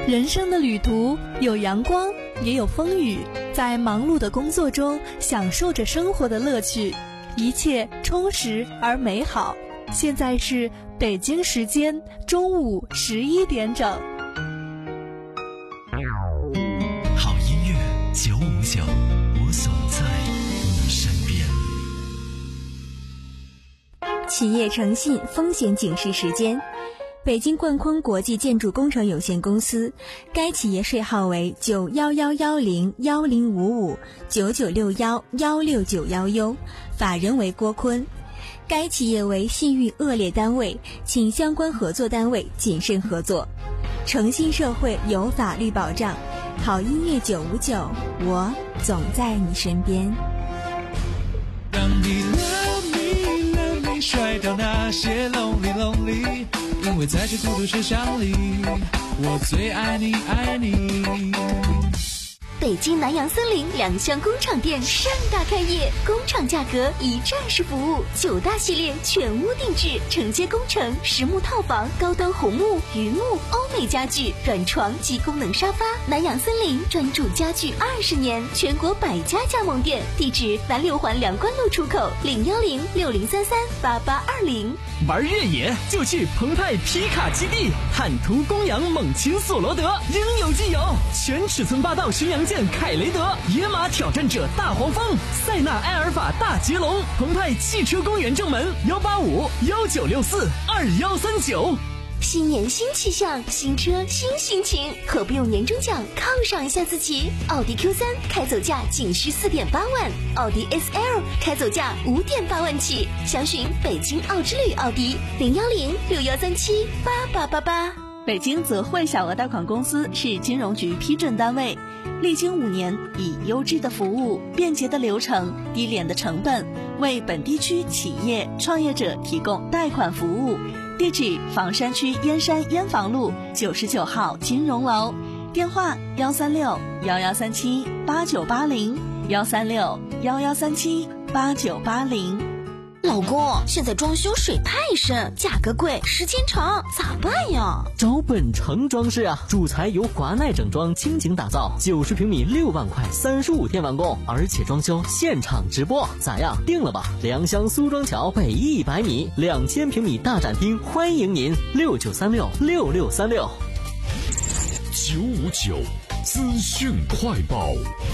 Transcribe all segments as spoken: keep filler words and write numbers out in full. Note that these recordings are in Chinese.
人生的旅途有阳光，也有风雨，在忙碌的工作中享受着生活的乐趣，一切充实而美好。现在是北京时间中午十一点整。 好音乐九五九，我总在你身边。 企业诚信风险警示时间。北京冠坤国际建筑工程有限公司，该企业税号为九幺幺幺零幺零五五九九六幺幺六九幺 U， 法人为郭坤。该企业为信誉恶劣单位，请相关合作单位谨慎合作。诚信社会有法律保障，好音乐九五九，我总在你身边。 让你 love me love me 甩掉那些 lonely lonely， 因为在这孤独声响里，我最爱你爱你。 北京南洋森林两厢工厂店盛大开业，工厂价格一站式服务，九大系列全屋定制，承接工程、实木套房、高端红木、榆木、欧美家具、软床及功能沙发。南洋森林专注家具二十年，全国百家加盟店，地址南六环梁关路出口零幺零六零三三八八二零。 玩越野就去澎湃皮卡基地，坦途公羊猛禽索罗德，应有尽有，全尺寸霸道巡洋舰凯雷德，野马挑战者大黄蜂，塞纳埃尔法大捷龙，澎湃汽车公园正门幺八五幺九六四二幺三九。 新年新气象，新车新心情，何不用年终奖犒赏一下自己？奥迪 Q 三 开走价仅需 四点八万，奥迪 S L 开走价 五点八万起，详询北京奥之旅奥迪零幺零六幺三七八八八八。 北京泽汇小额贷款公司是金融局批准单位，历经五年，以优质的服务、便捷的流程、低廉的成本，为本地区企业创业者提供贷款服务。地址：房山区燕山燕房路九十九号金融楼，电话：幺三六幺幺三七八九八零，幺三六幺幺三七八九八零。 老公，现在装修水太深，价格贵，时间长，咋办呀？ 找本城装饰啊，主材由华奈整装倾情打造，九十平米六万块，三十五天完工，而且装修现场直播，咋样？定了吧？良乡苏庄桥北一百米，两千平米大展厅，欢迎您，六九三六六六三六。 九五九资讯快报。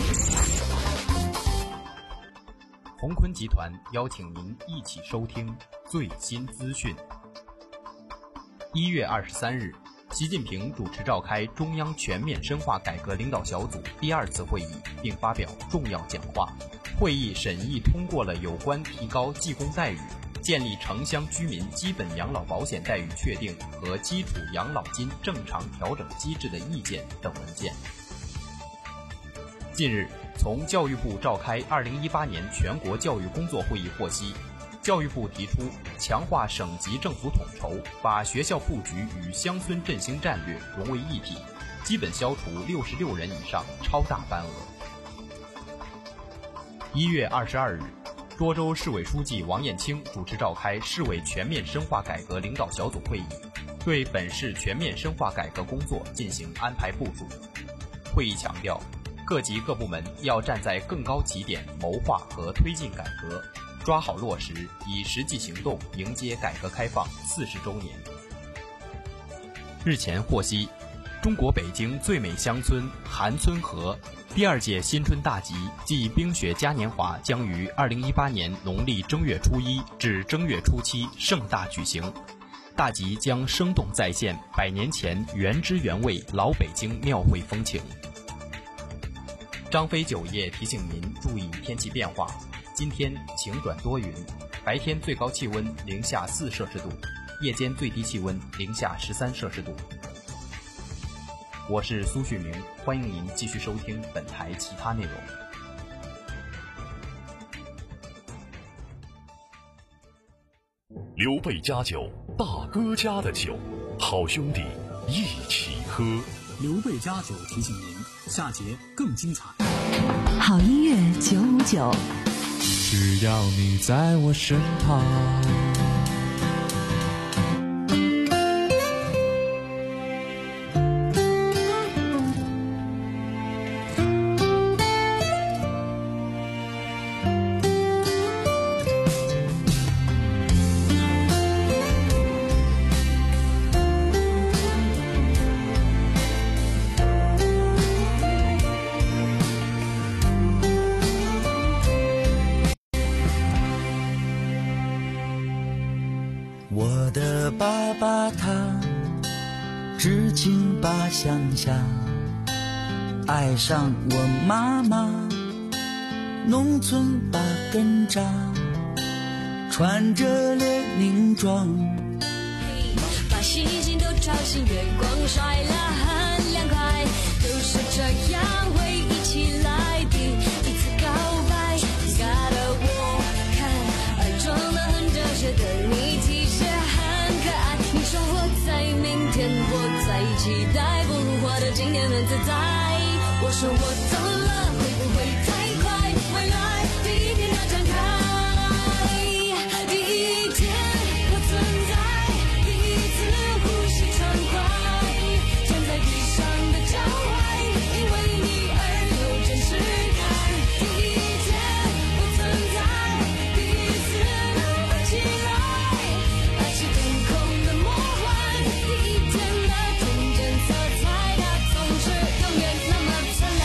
鸿坤集团邀请您一起收听最新资讯。一月二十三日，习近平主持召开中央全面深化改革领导小组第二次会议，并发表重要讲话。会议审议通过了有关提高技工待遇、建立城乡居民基本养老保险待遇确定和基础养老金正常调整机制的意见等文件。近日，从教育部召开二零一八年全国教育工作会议获悉，教育部提出强化省级政府统筹，把学校布局与乡村振兴战略融为一体，基本消除六十六人以上超大班额。一月二十二日，涿州市委书记王艳清主持召开市委全面深化改革领导小组会议，对本市全面深化改革工作进行安排部署。会议强调，各级各部门要站在更高起点谋划和推进改革，抓好落实，以实际行动迎接改革开放四十周年。日前获悉，中国北京最美乡村韩村河第二届新春大集暨冰雪嘉年华将于二零一八年农历正月初一至正月初七盛大举行。大集将生动再现百年前原汁原味老北京庙会风情。张飞酒业提醒您注意天气变化，今天晴转多云，白天最高气温零下四摄氏度，夜间最低气温零下十三摄氏度。我是苏旭明，欢迎您继续收听本台其他内容。 刘备家酒，大哥家的酒，好兄弟一起喝。 刘备家酒提醒您，下节更精彩。 好音乐九五九， 只要你在我身旁。 我的爸爸他知青把乡下，爱上我妈妈，农村把根扎，穿着列宁装， 把星星都吵醒，月光晒了很凉快，就是这样回忆起来第一次告白，嘎的我看爱装得很哲学的你其实很可爱，你说活在明天，活在期待，不如活得今天很自在，我说我走了会不会太快，未来第一天要展开，第一天我存在，第一次呼吸畅快，站在地上的脚踝，因为你而有真实感，第一天我存在，第一次能飞起来，爱是天空的魔幻，第一天的纯真色彩，它总是永远那么灿烂。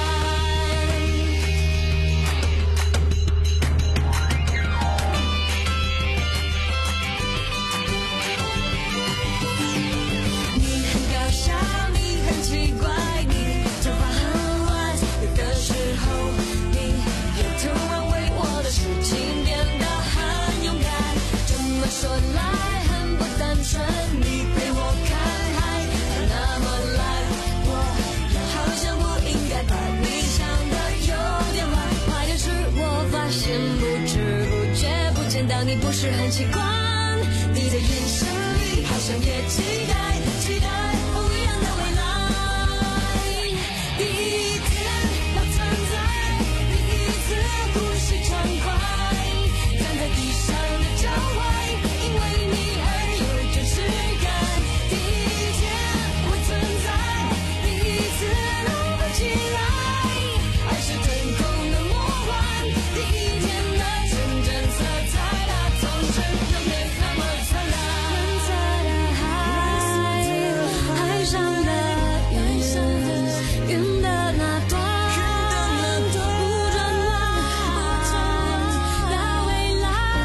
你很搞笑，你很奇怪，你头发很乱，有的时候你也突然为我的事情变得很勇敢，这么说来很不单纯，你陪我看海那么蓝，我好像不应该把你想的有点坏，坏的是我发现不知不觉不见到你不是很习惯，你的眼神里好像也期待期待不一样的未来，第一天要存在，第一次呼吸畅快，站在地上的脚踝，因为你而有真实感，第一天我存在，第一次能飞起来，爱是天空的魔幻，第一天的纯真色彩，它总是永远那么灿烂，蓝色的海，海上的云，云的那端，不转弯，到未来。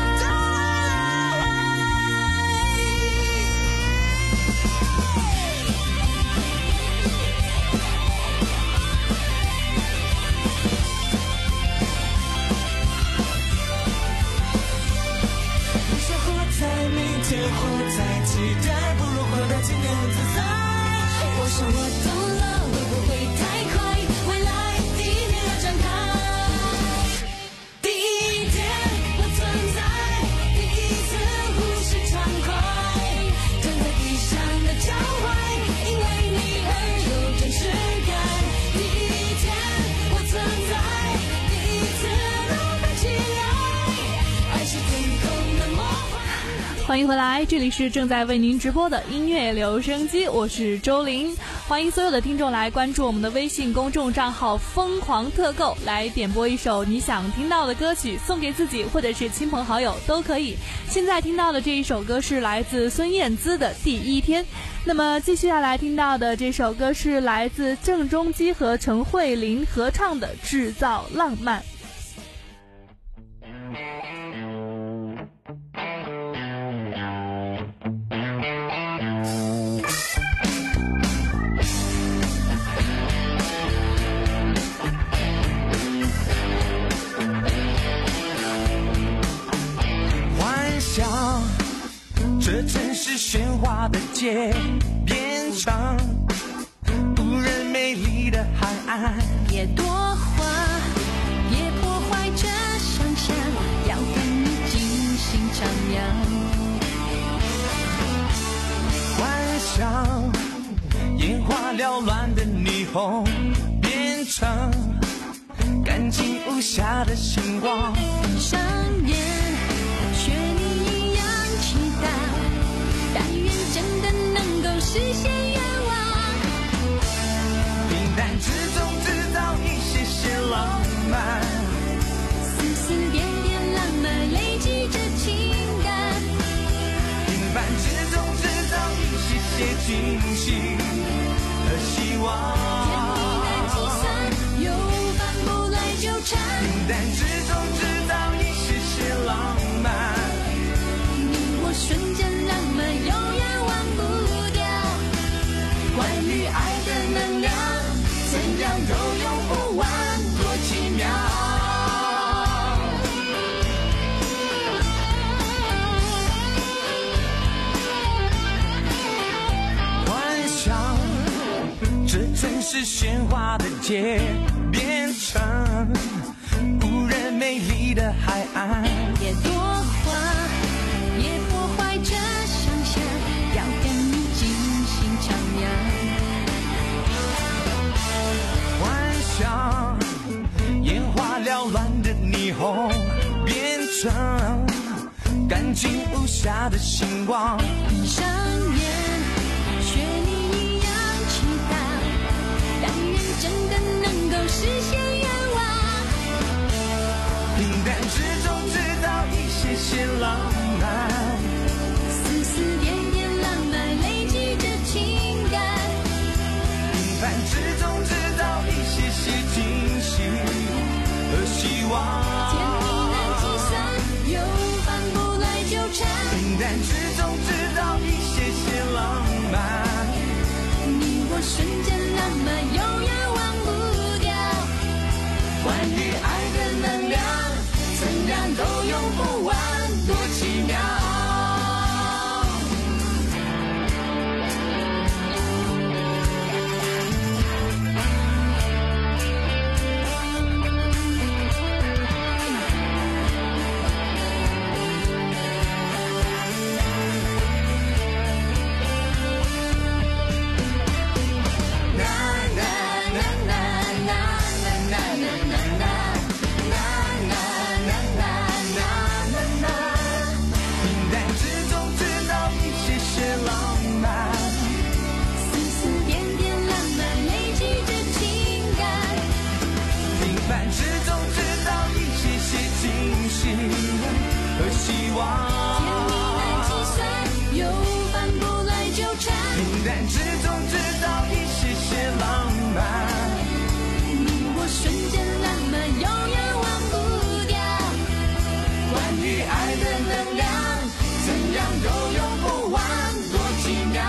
你说活在明天，活在期待，不如活在今天很自在， 我说我懂了，会不会太快？未来第一天要展开，第一天我存在，第一次呼吸畅快，站在地上的脚踝，因为你而有真实感，第一天我存在，第一次能飞起来，爱是天空的魔幻。 欢迎回来，这里是正在为您直播的音乐留声机，我是周玲。欢迎所有的听众来关注我们的微信公众账号疯狂特购，来点播一首你想听到的歌曲，送给自己或者是亲朋好友都可以。现在听到的这一首歌是来自孙燕姿的第一天，那么继续下来听到的这首歌是来自郑中基和陈慧琳合唱的制造浪漫。 幻想这城市喧哗的街变成无人美丽的海岸， 别多话，别破坏这想象，要跟你尽兴徜徉。 幻想眼花缭乱的霓虹变成干净无瑕的星光， 闭上眼，学你一样期待，但愿真的能够实现愿望。 平淡之中制造一些些浪漫， 丝丝点点浪漫累积着情感， 平凡之中制造一些些惊喜和希望。 简单计算，有反不来纠缠， 平淡之中制造一些些浪漫， 你我瞬间是喧哗的街，变成无人美丽的海岸。 野多花也破坏着想象，要跟你尽兴徜徉。 幻想眼花缭乱的霓虹，变成干净无瑕的星光。 闭上眼，学你一样祈祷，但愿真的能够实现愿望。 平淡之中制造一些些浪漫， 丝丝点点浪漫累积着情感。 平凡之中制造一些些惊喜和希望。 甜蜜难计算，又反不来纠缠。 平淡之中制造一些些浪漫， 你我瞬间浪漫，永远忘不掉。 关于爱的能量，怎样都用不完，多奇妙。和希望， 甜蜜难计算，又反不来纠缠。 平淡之中制造一些些浪漫， 你我瞬间浪漫，永远忘不掉。 关于爱的能量，怎样都用不完，多奇妙。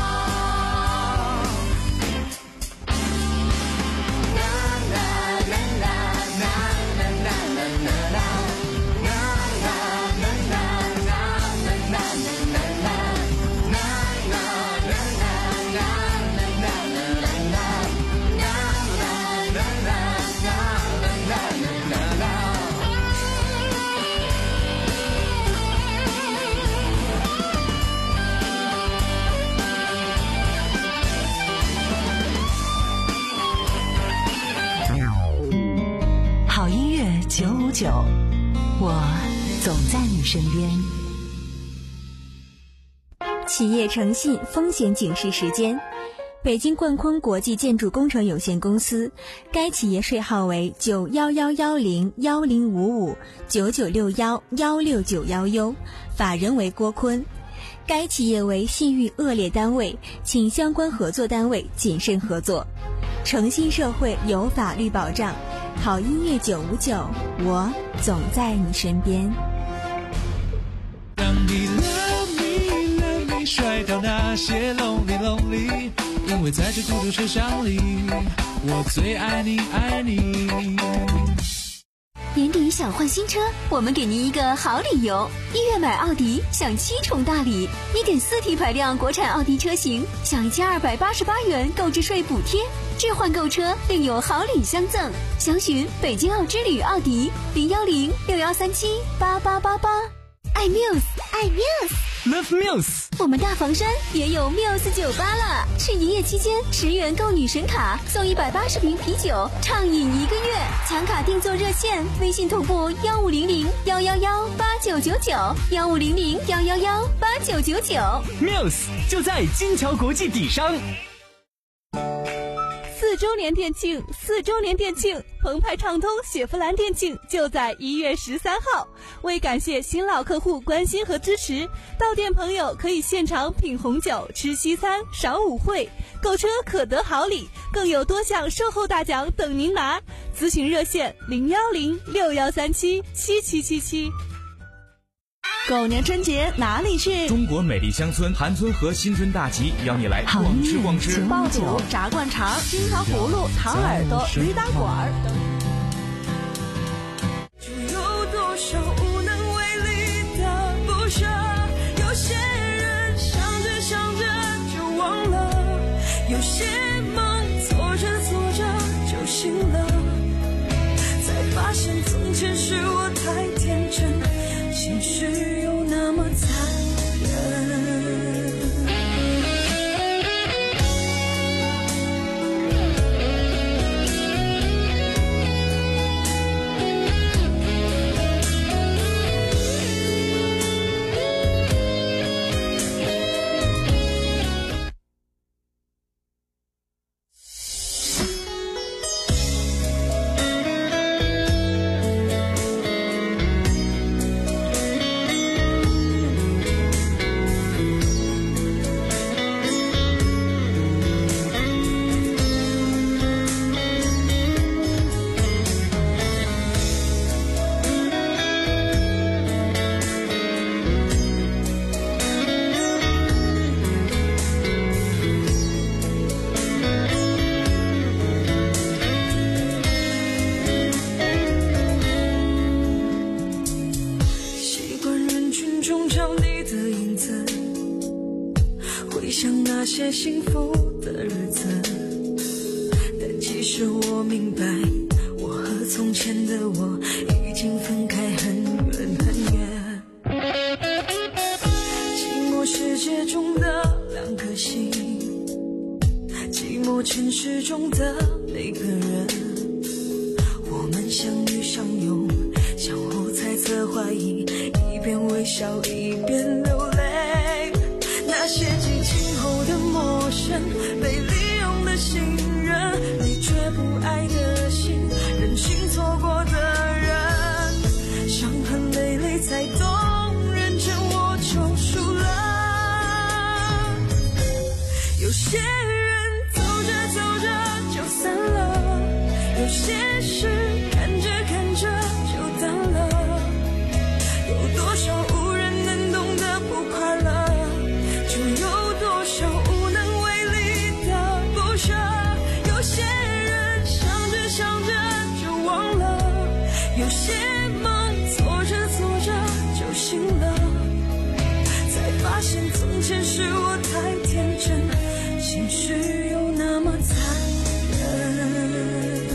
九五九，我总在你身边。 企业诚信风险警示时间：北京冠坤国际建筑工程有限公司，该企业税号为九幺幺幺零幺零五五九九六幺幺六九幺 U， 法人为郭坤。该企业为信誉恶劣单位，请相关合作单位谨慎合作。诚信社会有法律保障。好音乐九五九，我总在你身边。 让你 love me love me 甩掉那些 lonely lonely， 因为在这孤独车厢里，我最爱你爱你。 年底想换新车，我们给您一个好理由。一月买奥迪享七重大礼，一点四 T 排量国产奥迪车型享一千二百八十八元购置税补贴，置换购车另有好礼相赠。详询北京奥之旅奥迪零幺零六幺三七八八八八。爱 Muse， 爱 Muse，Love Muse。 我们大房山也有 Muse 酒吧了，是营业期间十元购女神卡送一百八十瓶啤酒，畅饮一个月。抢卡订座热线：微信同步幺五零零幺幺幺八九九九幺五零零幺幺幺八九九九。 Muse 就在金桥国际底商。 四周年店庆，四周年店庆，澎湃畅通雪佛兰店庆就在一月十三号。为感谢新老客户关心和支持，到店朋友可以现场品红酒、吃西餐、赏舞会，购车可得好礼，更有多项售后大奖等您拿。咨询热线零幺零六幺三七七七七七。 狗年春节哪里去？ 中国美丽乡村韩村河新春大集邀你来逛吃逛吃， 爆肚、炸灌肠、金桃葫芦、糖耳朵、驴打滚。 有多少无能为力的不舍？有些人想着想着就忘了，有些梦错着的影子，回想那些幸福的日子，但其实我明白，我和从前的我已经分开很远很远。寂寞世界中的两颗心，寂寞城市中的每个人，我们相遇相拥，相互猜测怀疑，一边微笑一边流泪。那些激情后的陌生，被利用的信任，你却不爱的心，任性错过的人，伤痕累累才懂，认真我就输了。有些人走着走着就散了，有些事看着看着就淡了，有多少无人能懂的不快乐，就有多少无能为力的不舍。有些人想着想着就忘了，有些梦做着做着就醒了，才发现从前是我太天真，心事又那么残忍。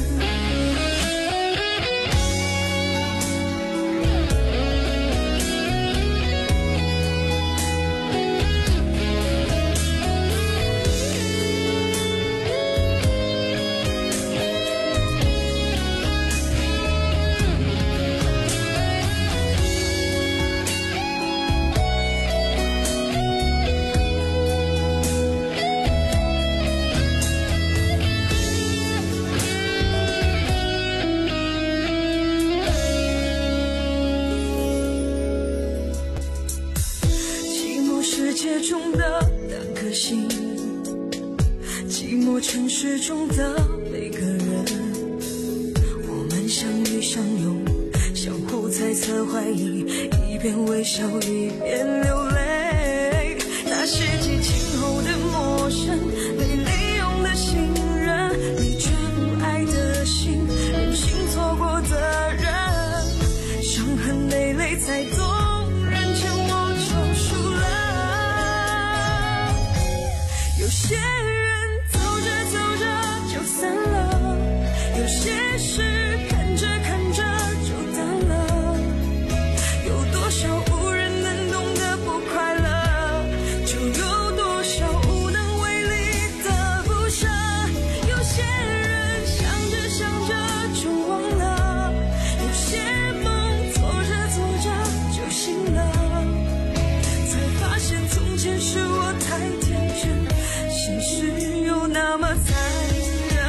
城市中的每个人，我们相遇相拥，相互猜测怀疑，一边微笑一边流泪。那些激情后的陌生，被利用的信任，你却不爱的心，任性错过的人，伤痕累累才懂，认真我就输了。有些人散了，有些事看着看着就淡了，有多少无人能懂的不快乐，就有多少无能为力的不舍。有些人想着想着就忘了，有些梦做着做着就醒了，才发现从前是我太天真，现实又那么残忍。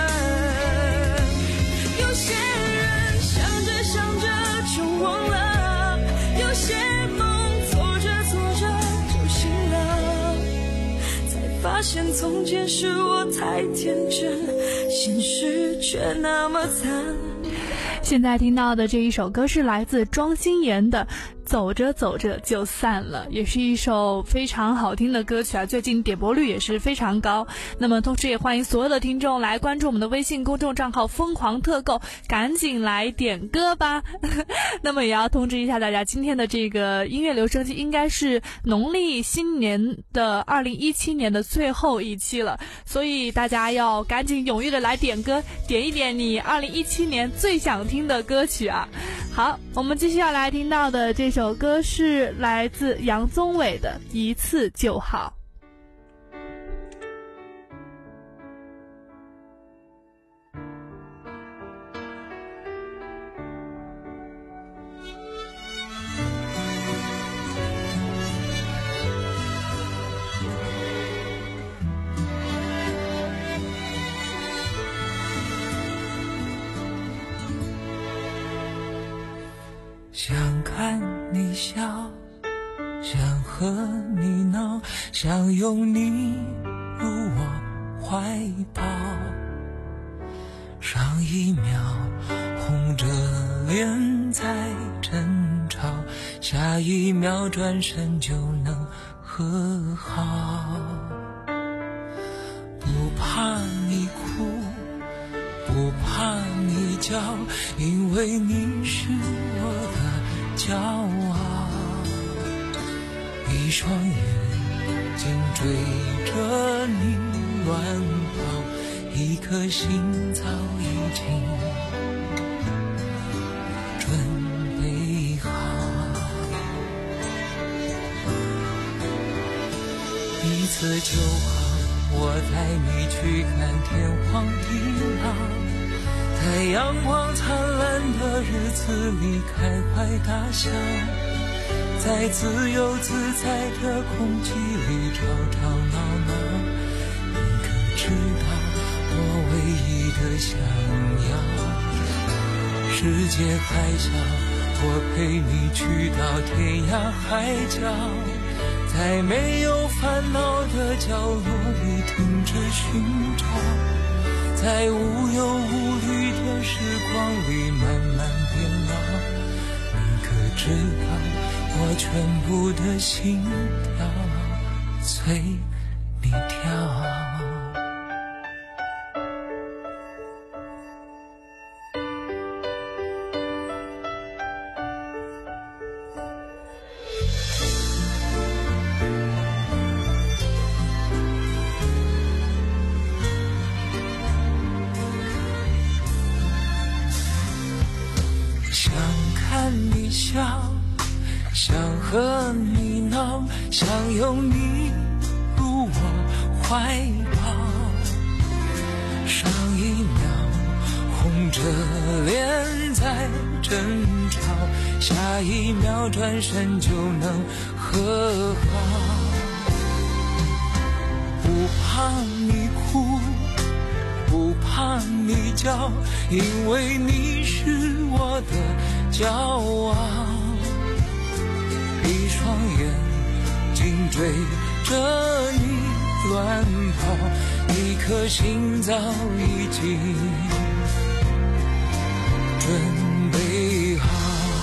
发现从前是我太天真，现实却那么残。 现在听到的这一首歌是来自庄心妍的走着走着就散了，也是一首非常好听的歌曲啊，最近点播率也是非常高。那么同时也欢迎所有的听众来关注我们的微信公众账号疯狂特购，赶紧来点歌吧那么也要通知一下大家，今天的这个音乐留声机应该是农历新年的二零一七年的最后一期了，所以大家要赶紧踊跃的来点歌，点一点你二零一七年最想听的歌曲啊。好，我们继续要来听到的这首歌是来自杨宗纬的一次就好。 想看你笑，想和你闹，想拥你入我怀抱，上一秒红着脸在争吵，下一秒转身就能和好。不怕你哭，不怕你叫，因为你是我的骄傲。 一双眼睛追着你乱跑，一颗心早已经准备好。一次就好，我带你去看天荒地老，在阳光灿烂的日子里开怀大笑，在自由自在的空气里吵吵闹闹。你可知道我唯一的想要，世界还小，我陪你去到天涯海角，在没有烦恼的角落里停止寻找，在无忧无虑的时光里慢慢变老。你可知道我全部的心跳随你跳。想看你笑，想和你闹，想拥你入我怀抱。上一秒红着脸在争吵，下一秒转身就能和好。不怕你哭，不怕你叫，因为你是我的骄傲。一双眼睛追着你乱跑，一颗心早已经准备好。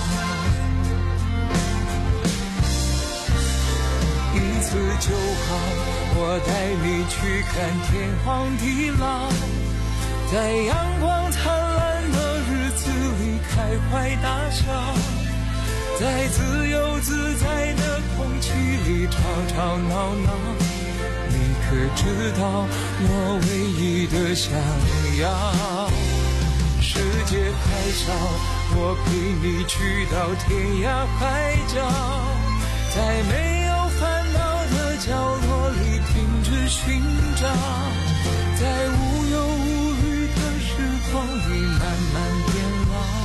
一次就好，我带你去看天荒地老，在阳光灿烂的日子里开怀大笑，在自由自在的空气里吵吵闹闹。你可知道我唯一的想要，世界太小，我陪你去到天涯海角，在没有烦恼的角落里停止寻找，在无忧无虑的时光里慢慢变老。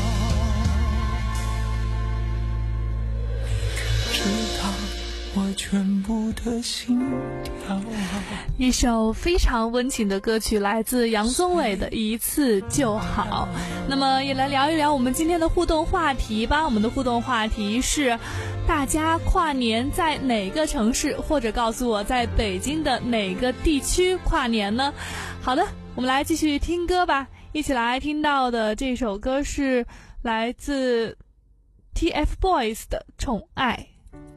知道我全部的心跳。 一首非常温情的歌曲，来自杨宗纬的《一次就好》。那么也来聊一聊我们今天的互动话题吧。我们的互动话题是，大家跨年在哪个城市，或者告诉我在北京的哪个地区跨年呢？好的，我们来继续听歌吧。一起来听到的这首歌是来自 T F Boys 的《宠爱》。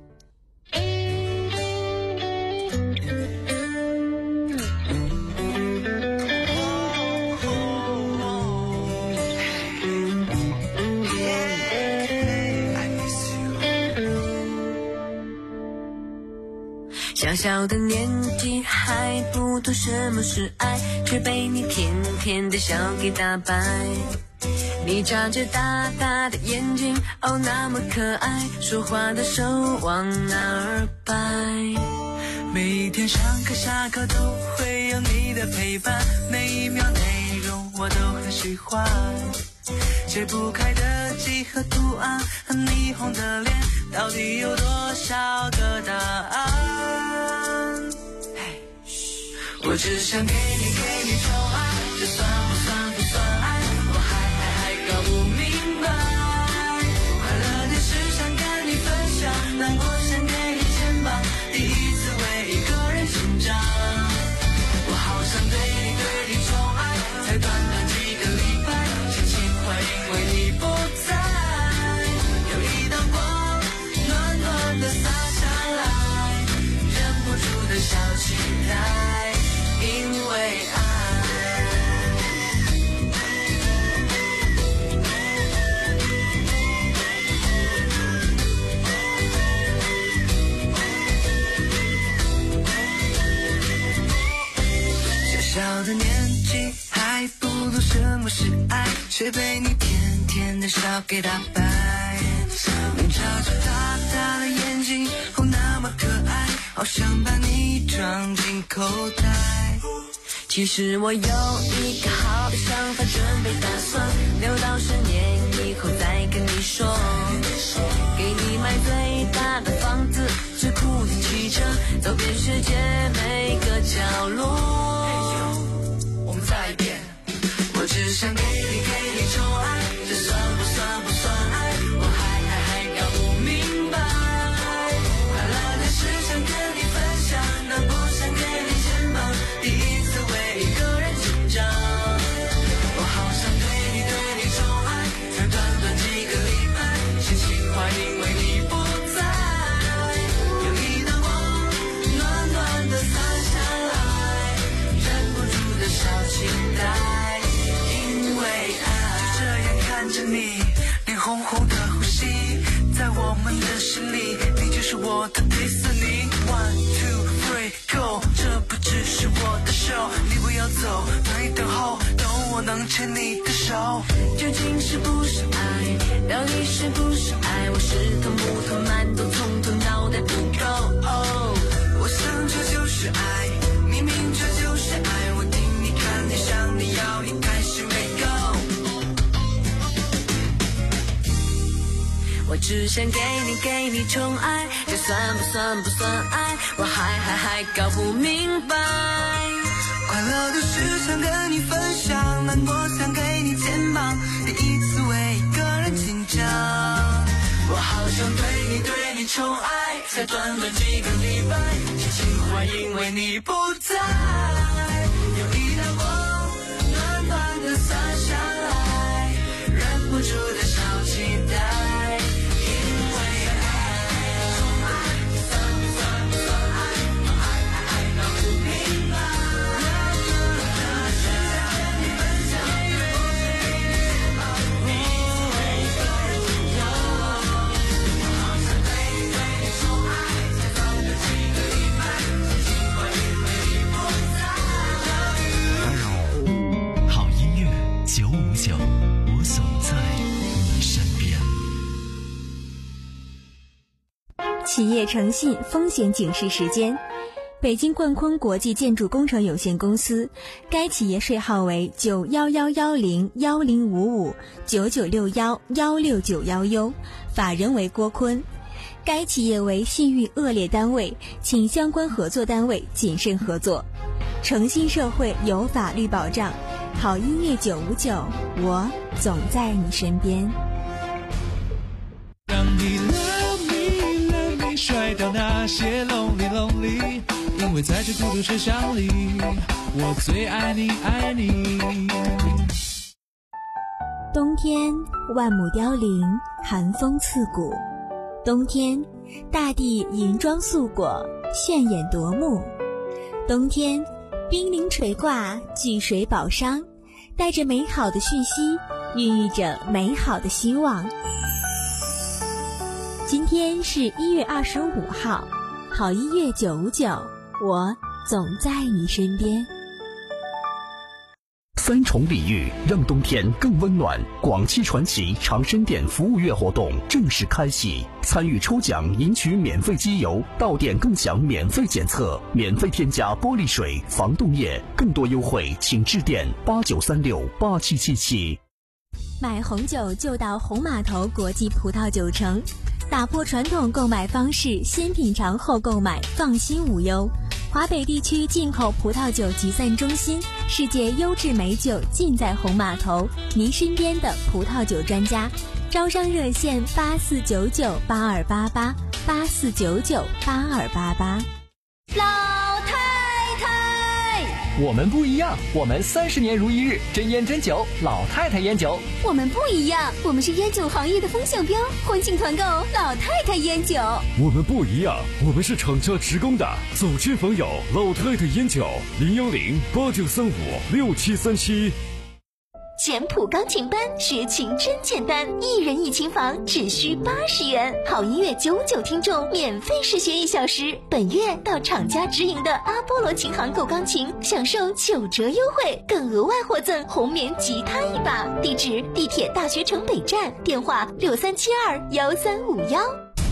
小小的年纪还不懂什么是爱，却被你甜甜的笑给打败。你眨着大大的眼睛，哦那么可爱，说话的手往哪儿摆。每一天上课下课都会有你的陪伴，每一秒内容我都很喜欢。解不开的几何图案和霓虹的脸，到底有多少个答案？我只想给你给你宠爱，这算不算不算爱？我还还还搞不明白。快乐的事想跟你分享，难过想给你肩膀，第一次为一个人紧张。我好想对你对你宠爱，才短短几个礼拜，心情会因为你不在，有一道光暖暖的洒下来，忍不住的小期待，因为爱。 的年纪还不懂什么是爱，却被你甜甜的笑给打败。你眨着大大的眼睛，哦那么可爱，好想把你装进口袋。其实我有一个好的想法，准备打算留到十年以后再跟你说，给你买最大的房子，最酷的汽车，走遍世界每个角落。我们再一遍，我只想给你给你宠爱，这算不算不算爱？我还还还搞不明白，快乐的事想跟你分享，但不想给你肩膀，第一次为一个人紧张。我好想对你对你宠爱，才短短几个礼拜，是情话因为你不在，有一道光暖暖的洒下来，忍不住的小期待，因为爱。就这样看着你脸红红的呼吸，在我们的心里，你就是我的迪士尼。One two three go， 这不只是我的秀，你不要走，等一等候，等我能牵你的手。究竟是不是爱？到底是不是爱？我是头木头馒头，从头脑袋不够。哦，我想这就是爱，明明这就是爱。我听你看你想你要，一开始没够。我只想给你给你宠爱，这算不算不算爱？我还还还搞不明白。快乐的事想跟你分享，难过想给你肩膀，第一次为一个人紧张。我好想对你对你宠爱，才短短几个礼拜，是情话因为你不在，有一道光暖暖的洒下来，忍不住的小期待。 我总在你身边。 企业诚信风险警示时间，北京冠坤国际建筑工程有限公司，该企业税号为九幺幺幺零幺零五五九九六幺幺六九幺 U， 法人为郭坤。该企业为信誉恶劣单位，请相关合作单位谨慎合作。诚信社会有法律保障，好音乐九五九，我总在你身边。 让你 love me love me 甩掉那些 lonely lonely， 因为在这孤独车厢里，我最爱你爱你。 冬天万亩凋零，寒风刺骨。冬天大地银装素裹，炫眼夺目。冬天冰凌垂挂，巨水宝商，带着美好的讯息，孕育着美好的希望。今天是一月二十五号，好音乐九五九，我总在你身边。 三重礼遇让冬天更温暖。广汽传祺长生店服务月活动正式开启，参与抽奖赢取免费机油，到店更享免费检测，免费添加玻璃水、防冻液。更多优惠请致电八九三六八七七七。 买红酒就到红码头国际葡萄酒城，打破传统购买方式，先品尝后购买，放心无忧。华北地区进口葡萄酒集散中心，世界优质美酒尽在红码头，您身边的葡萄酒专家。招商热线八四九九八二八八八四九九八二八八。 老太太， 我们不一样，我们三十年如一日，真烟真酒，老太太烟酒。 我们不一样，我们是烟酒行业的风向标，欢庆团购老太太烟酒。 我们不一样，我们是厂家直供的，走亲访友，老太太烟酒，零幺零八九三五六七三七。 简谱钢琴班，学琴真简单，一人一琴房只需八十元，好音乐九九听众免费试学一小时。本月到厂家直营的阿波罗琴行购钢琴，享受九折优惠，更额外获赠红棉吉他一把。地址：地铁大学城北站，电话六三七二幺三五幺。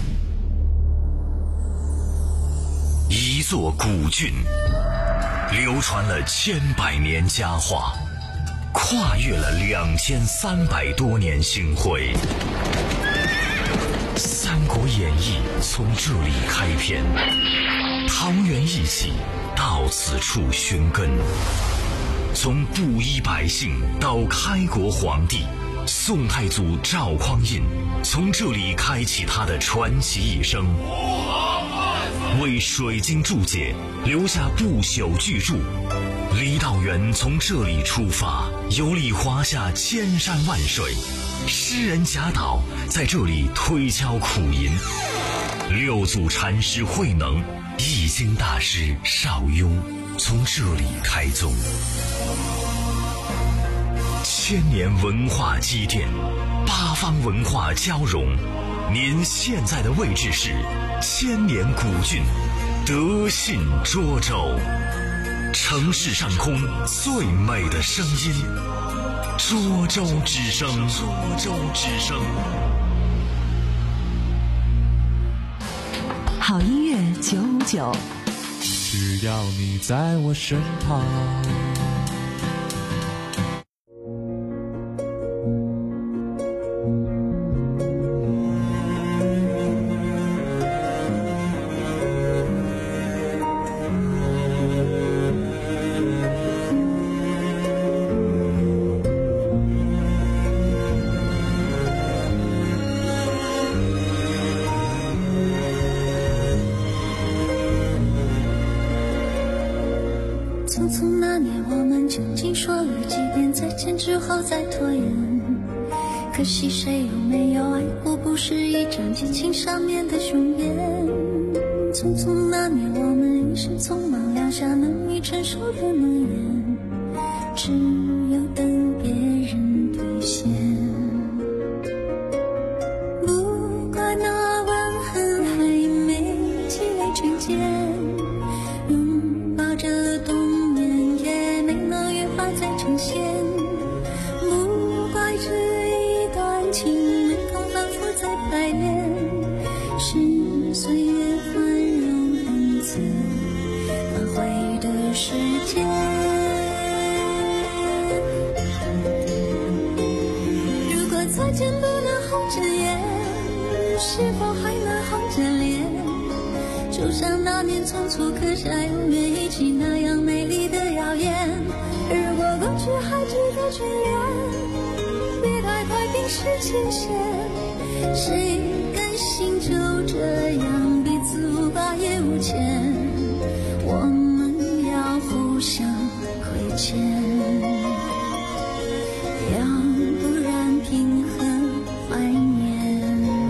一座古郡，流传了千百年佳话，跨越了两千三百多年星辉。《三国演义》从这里开篇，桃园一起到此处寻根。从布衣百姓到开国皇帝，宋太祖赵匡胤从这里开启他的传奇一生，为水晶注解留下不朽巨著。郦道元从这里出发，游历华夏千山万水，诗人贾岛在这里推敲苦吟，六祖禅师慧能、易经大师邵雍从这里开宗。千年文化积淀，八方文化交融。您现在的位置是千年古郡德信涿州，城市上空最美的声音，涿州之声。涿州之声。 好音乐九五九， 只要你在我身旁。 匆匆那年，我们究竟说了几遍再见之后再拖延？可惜谁有没有爱过，不是一张激情上面的雄辩。匆匆那年，我们一时匆忙撂下难以承受的诺言，只有等别人兑现。不怪那吻痕还没积累成茧，拥抱着冬再呈现，不怪这一段情没空反复再排练，是岁月宽容恩赐挽回的时间。如果再见不能红着眼，是否还能红着脸？就像那年匆促刻下永远一起那样美丽的谣言。如果过去还值得眷恋，别太快冰释前嫌。谁甘心就这样彼此无挂也无牵？我们要互相亏欠，要不然凭何怀念？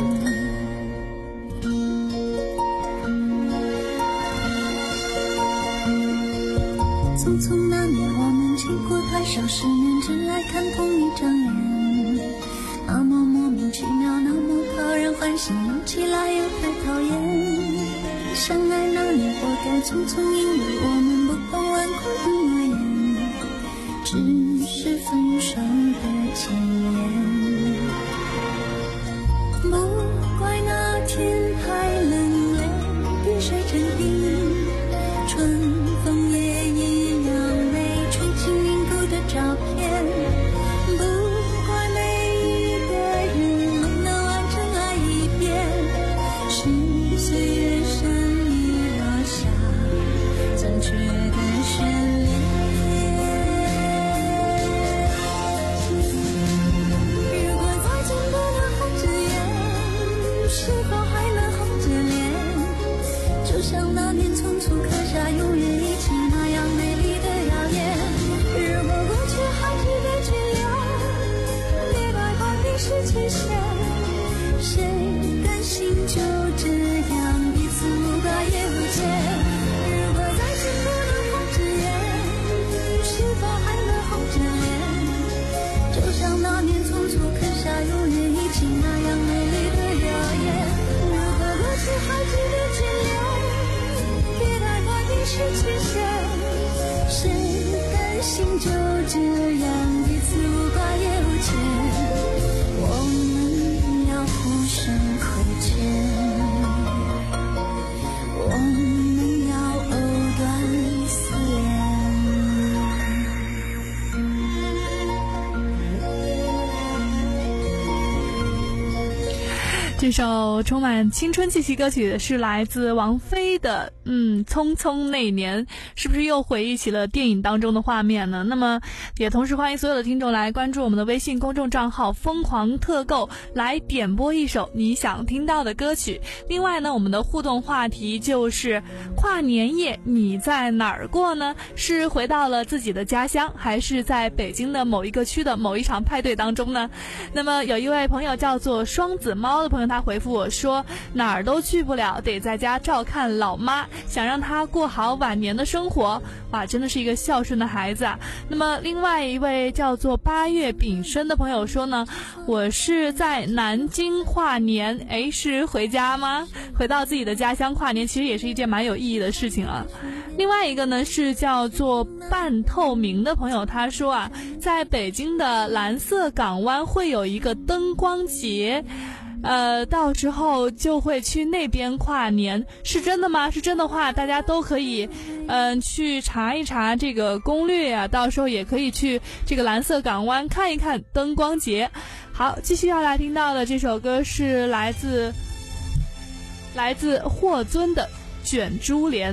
匆匆那年，我们经过多少十年，只来看同一张脸，那么莫名其妙，那么讨人欢喜，闹起来又太讨厌。相爱那年，活该匆匆，因为我们不懂顽固的诺言，只是分手的前言。不怪那天太冷，泪滴水成冰，春风也一样没触进凝固的照片。不怪每一个人没能完整爱一遍，是岁月善意落下残缺的眷恋。如果再见不能红着眼，是否还能红着脸？就像那年匆促刻下永远一起那样美丽的谣言。如果过去还值得眷恋，别太快冰释前嫌。谁甘心就这样彼此无挂也无牵？如果再见不能红着眼，是否还能红着脸？就是缺陷，谁甘心就这样彼此无挂也无牵？我们要互相亏欠，我们要藕断丝连。 这首充满青春气息歌曲是来自王菲的嗯，匆匆那年，是不是又回忆起了电影当中的画面呢？那么也同时欢迎所有的听众来关注我们的微信公众账号疯狂特购，来点播一首你想听到的歌曲。另外呢，我们的互动话题就是跨年夜你在哪儿过呢？是回到了自己的家乡，还是在北京的某一个区的某一场派对当中呢？那么有一位朋友叫做双子猫的朋友，他回复我说哪儿都去不了，得在家照看老妈，想让她过好晚年的生活。哇，真的是一个孝顺的孩子啊。那么另外一位叫做八月丙申的朋友说呢，我是在南京跨年。诶，是回家吗？回到自己的家乡跨年其实也是一件蛮有意义的事情啊。另外一个呢是叫做半透明的朋友，他说啊，在北京的蓝色港湾会有一个灯光节，呃，到时候就会去那边跨年，是真的吗？是真的话，大家都可以，嗯、呃，去查一查这个攻略啊，到时候也可以去这个蓝色港湾看一看灯光节。好，继续要来听到的这首歌是来自来自霍尊的《卷珠帘》。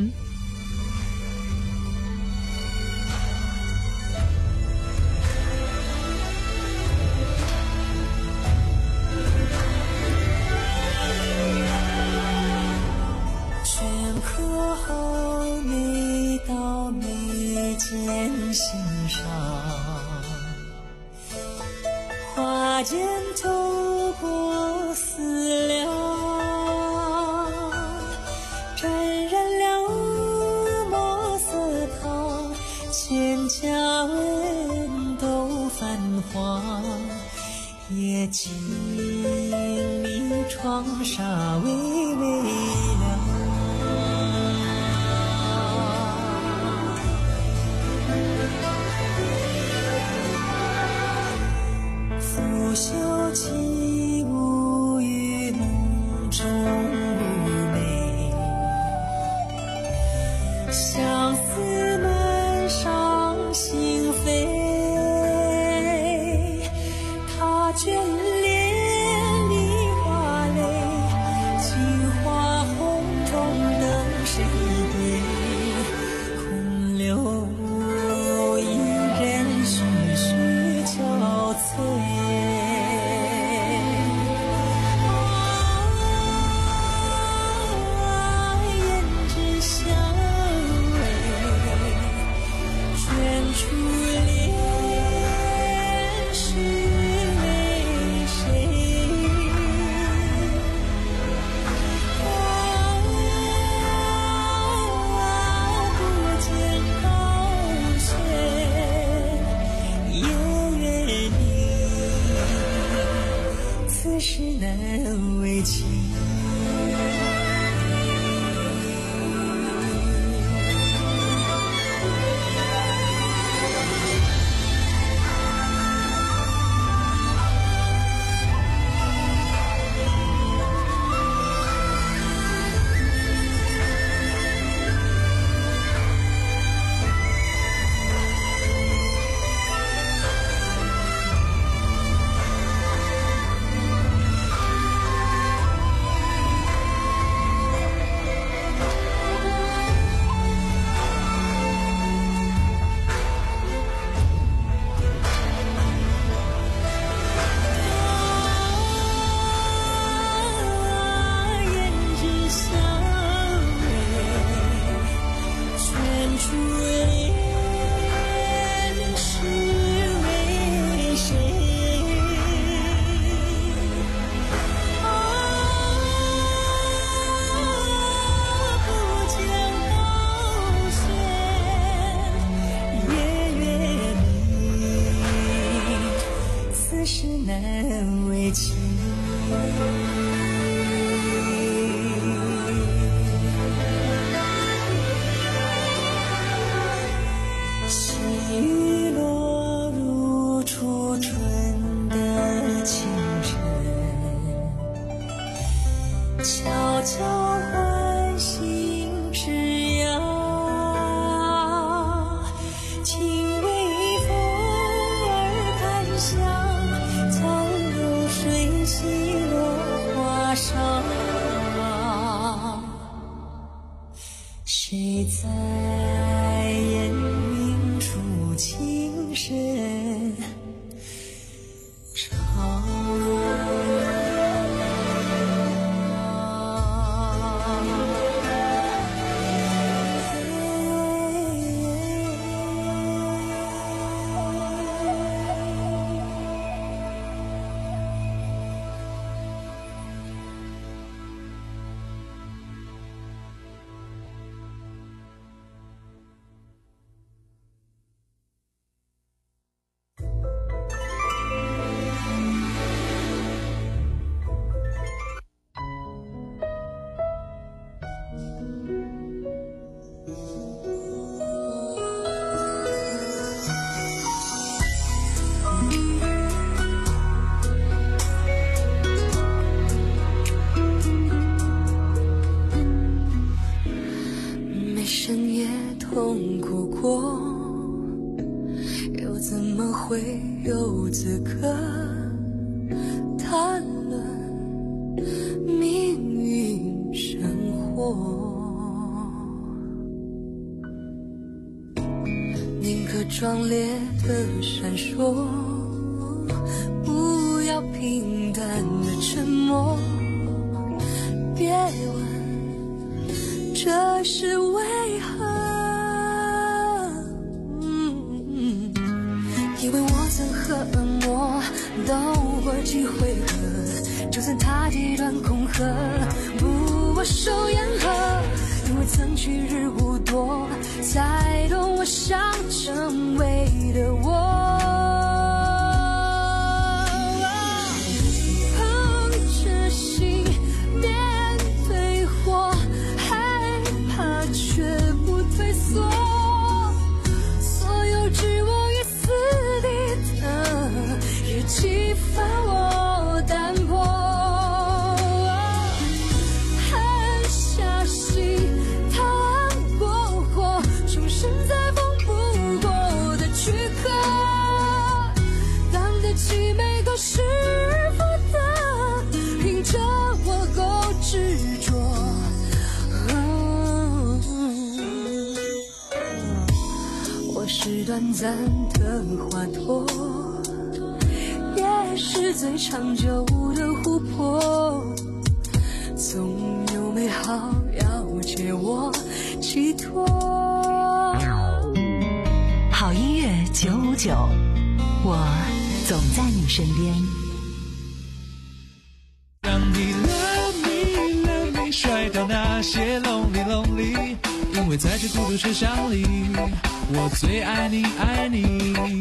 眉到眉间心上，花间透过思量，沾染了墨色烫，千家文都繁华，也静谧窗纱微微亮。拂袖起舞于梦中妩媚，相思满上心扉，他眷恋梨花泪，杏花红妆等谁归？空留一人徐徐憔悴。是难为情。 谁在烟云处轻声唱？ 痛苦过，又怎么会有资格谈论命运生活？宁可壮烈的闪烁，不要平淡的沉默。别问这是为何，因为我曾和恶魔斗过几回合，就算他极端恐吓，不我受严苛，因为曾去日无多，才懂我想成为的我。短暂的华佗，也是最长久的琥珀，总有美好要借我寄托。 好音乐九五九，我总在你身边。 让你 love me love me 甩掉那些 lonely lonely， 因为在这孤独车厢里，我最爱你爱你。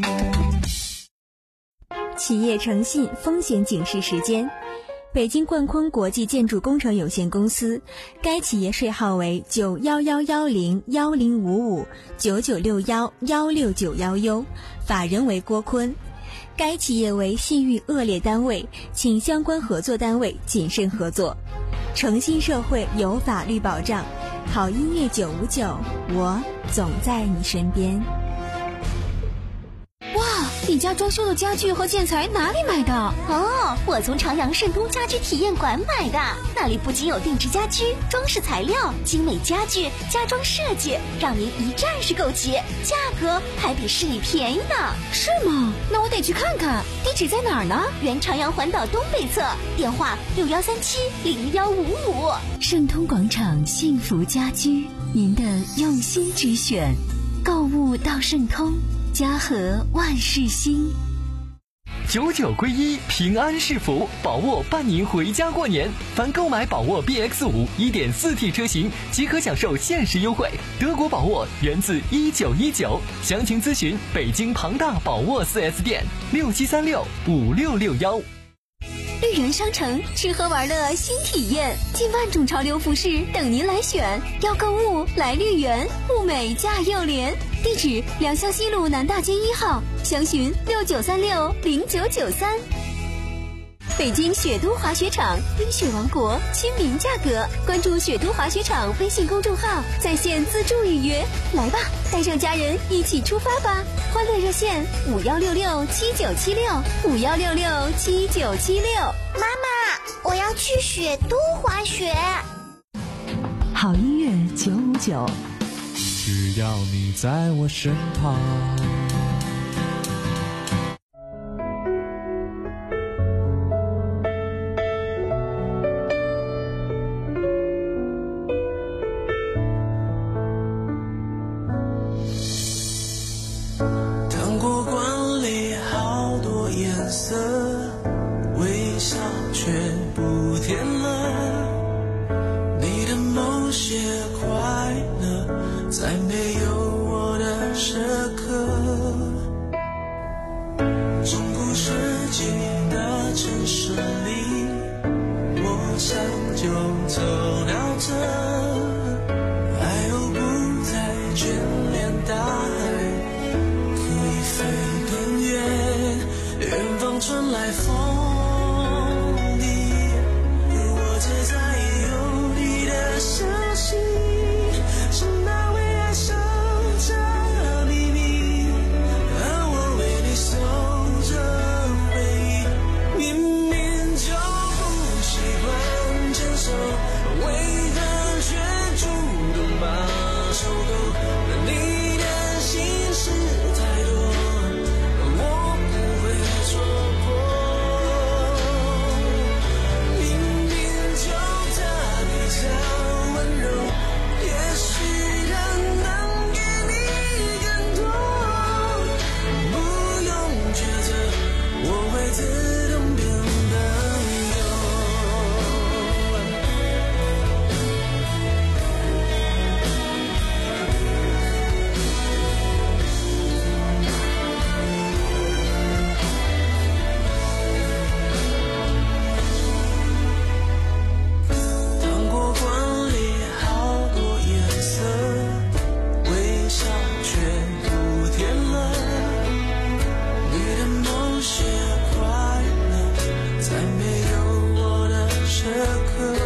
企业诚信风险警示时间，北京冠坤国际建筑工程有限公司，该企业税号为九幺幺幺零幺零五五九九六幺幺六九幺 U， 法人为郭坤。该企业为信誉恶劣单位，请相关合作单位谨慎合作。诚信社会有法律保障，好音乐九五九，我总在你身边。 哇，你家装修的家具和建材哪里买的？哦，我从长阳盛通家居体验馆买的。那里不仅有定制家居、装饰材料、精美家具、家装设计，让您一站式购齐，价格还比市里便宜呢。是吗？那我得去看看。地址在哪儿呢？原长阳环岛东北侧，电话六幺三七零幺五五。 盛通广场幸福家居，您的用心之选。购物到盛通，家和万事兴。 九九归一，平安是福，宝沃伴您回家过年。凡购买宝沃 B X 五 一点四 T 车型，即可享受限时优惠。德国宝沃源自一九一九，详情咨询北京庞大宝沃 四 S 店六七三六五六六幺。 绿园商城吃喝玩乐新体验，近万种潮流服饰等您来选。要购物来绿园，物美价又廉。地址：良乡西路南大街一号，详询六九三六零九九三。北京雪都滑雪场，冰雪王国，亲民价格。关注雪都滑雪场微信公众号，在线自助预约。来吧，带上家人一起出发吧！欢乐热线五幺六六七九七六五幺六六七九七六。 妈妈，我要去雪都滑雪。 好音乐九五九。 只要你在我身旁。 糖果罐里好多颜色，微笑却不甜了。你的某些快乐，在没有我的时刻。中古世纪的城市里，我想就走了这，爱又不再眷恋大海，可以飞更远，远方传来风笛，我只在有你的消息，是那为爱守着秘密，而我为你守着回忆，明明就不习惯牵手，为何却主动把手勾？你的心事太多，我不会错过。明明就他比较温柔，也许他能给你更多。不用抉择，我会自动变朋友。糖果罐里好多颜色，微笑却不甜了。你的某些快乐，在没有我的时刻。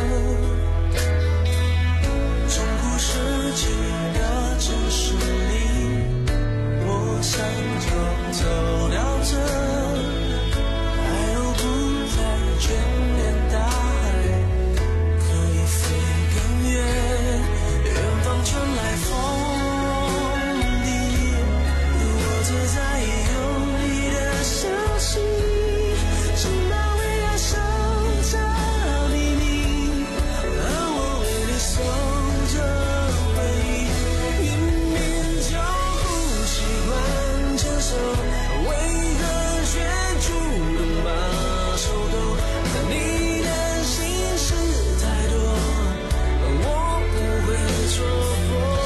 中古世纪的城市里，我想就走了这，爱又不再眷恋大海，可以飞更远，远方传来风笛，我只在有你的消息，是那为爱守着秘密，而我为你守着回忆，明明就不习惯牵手，为何却主动把手勾？但你的心事太多，我不会错过。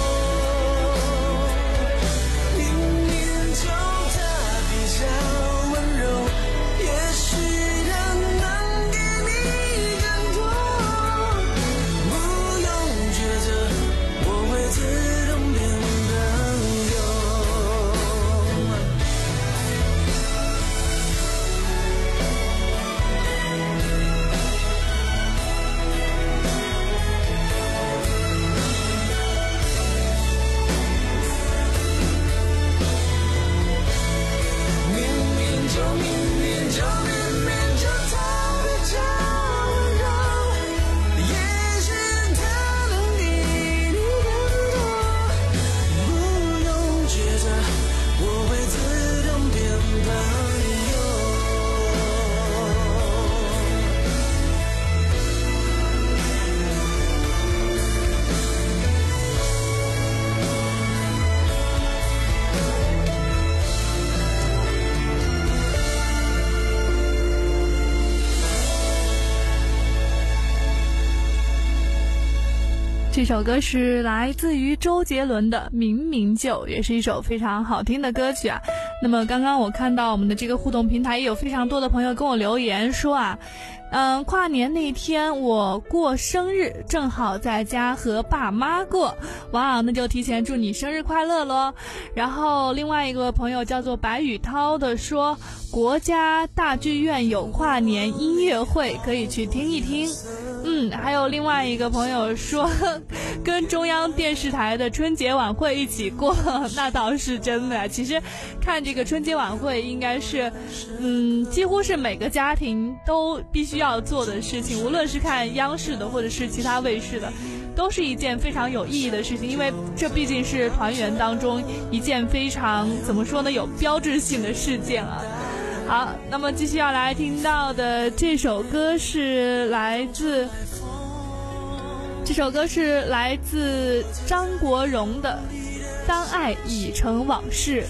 明明就他比较温柔，也许他能给你更多。不用抉择，我会自动变朋友。明明就明明就明明就他比较温柔，也许他能给你更多。不用抉择，我会自动变朋友。 这首歌是来自于周杰伦的《明明就》，也是一首非常好听的歌曲啊。那么刚刚我看到我们的这个互动平台也有非常多的朋友跟我留言说啊，嗯，跨年那天我过生日，正好在家和爸妈过，哇，那就提前祝你生日快乐咯。然后另外一个朋友叫做白宇涛的说，国家大剧院有跨年音乐会，可以去听一听。嗯，还有另外一个朋友说跟中央电视台的春节晚会一起过，那倒是真的。其实看这个春节晚会应该是嗯，几乎是每个家庭都必须要做的事情，无论是看央视的或者是其他卫视的， 都是一件非常有意义的事情，因为这毕竟是团圆当中一件非常怎么说呢，有标志性的事件啊。好，那么继续要来听到的这首歌是来自这首歌是来自张国荣的《当爱已成往事》。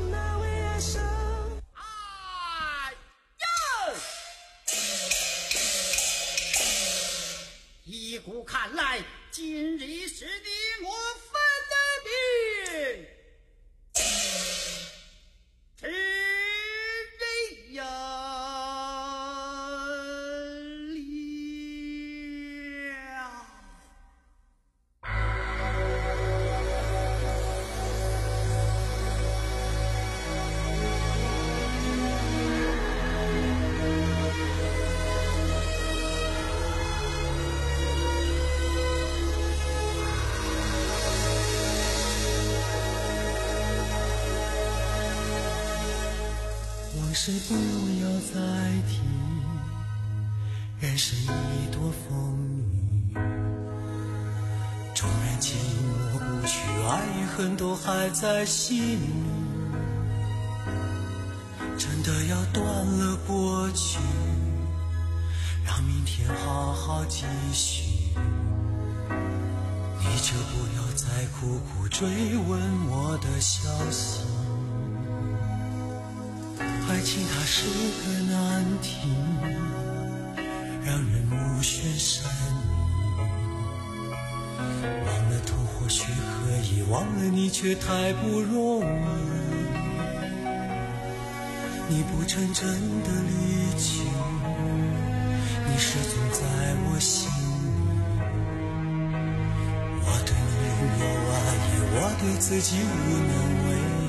依古看来，今日是你我分的命，只为呀是不要再提，人生一朵风雨，纵然寂寞不去，爱与恨都还在心里，真的要断了过去，让明天好好继续，你就不要再苦苦追问我的消息。爱情它是个难题，让人目眩神迷，忘了痛或许可以，忘了你却太不容易。你不曾真的离去，你始终在我心里。我对你有爱意，我对自己无能为力。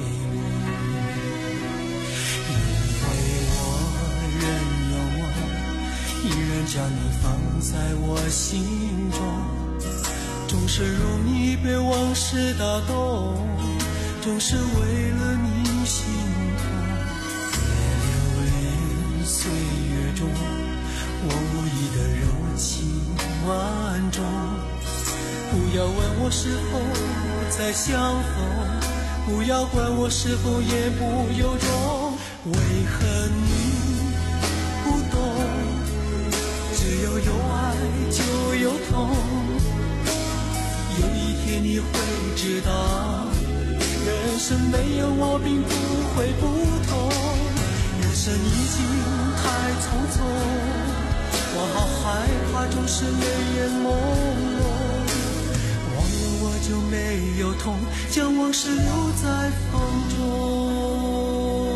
依然将你放在我心中，总是容易被往事打动，总是为了你心痛。别留恋岁月中我无意的柔情万种，不要问我是否再相逢，不要管我是否言不由衷，为何你不懂？只有有爱就有痛，有一天你会知道，人生没有我并不会不同，人生已经太匆匆，我好害怕总是泪眼朦胧，忘了我就没有痛，将往事留在风中。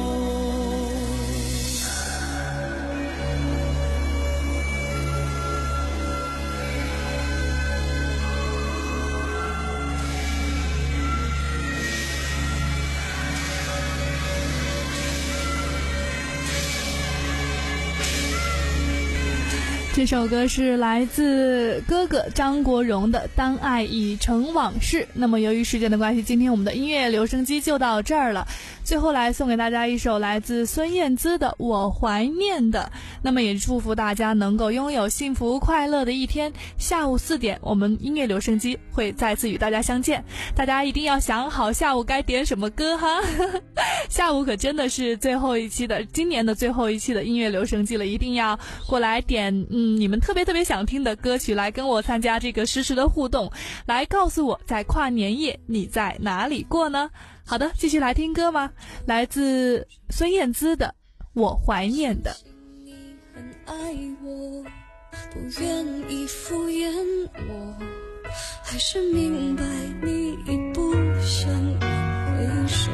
这首歌是来自哥哥张国荣的《当爱已成往事》。那么由于时间的关系，今天我们的音乐留声机就到这儿了。最后来送给大家一首来自孙燕姿的《我怀念的》。那么也祝福大家能够拥有幸福快乐的一天。下午四点，我们音乐留声机会再次与大家相见。大家一定要想好下午该点什么歌哈。下午可真的是最后一期的，今年的最后一期的音乐留声机了，一定要过来点嗯你们特别特别想听的歌曲，来跟我参加这个实时的互动，来告诉我在跨年夜你在哪里过呢？好的，继续来听歌吗？来自孙燕姿的《我怀念的》。 你很爱我，不愿意敷衍我，还是明白你已不想回首。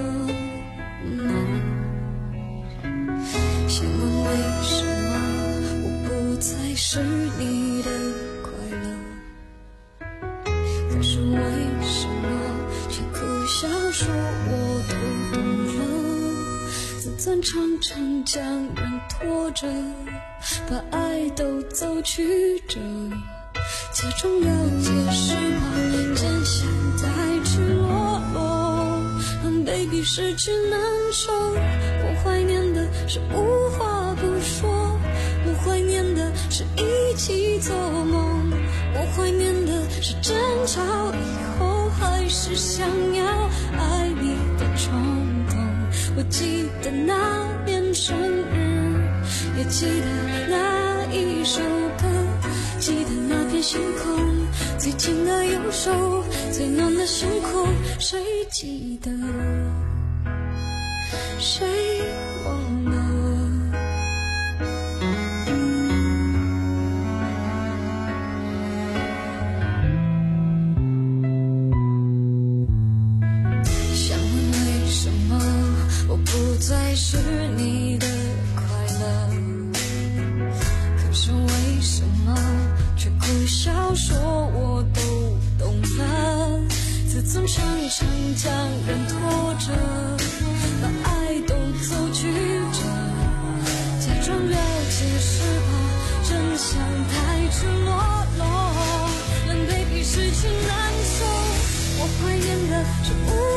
请问为什么我不再是你的快乐？可是为什么却苦笑说我都懂了？自尊常常将人拖着，把爱都走曲折，假装了解是怕真相太赤裸裸，让 baby 失去难受。我怀念的是无话不说，我怀念的是一起做梦，我怀念的是争吵以后还是想要爱你的冲动。我记得那年生日，也记得那一首歌，记得那片星空，最近的右手，最暖的胸口，谁记得？谁忘了？想问为什么我不再是你的快乐？可是为什么却苦笑说我都懂了？自尊常常将人拖着，把爱都走曲折，假装了解是怕真相太赤裸裸，狼狈比失去难受。我怀念的是无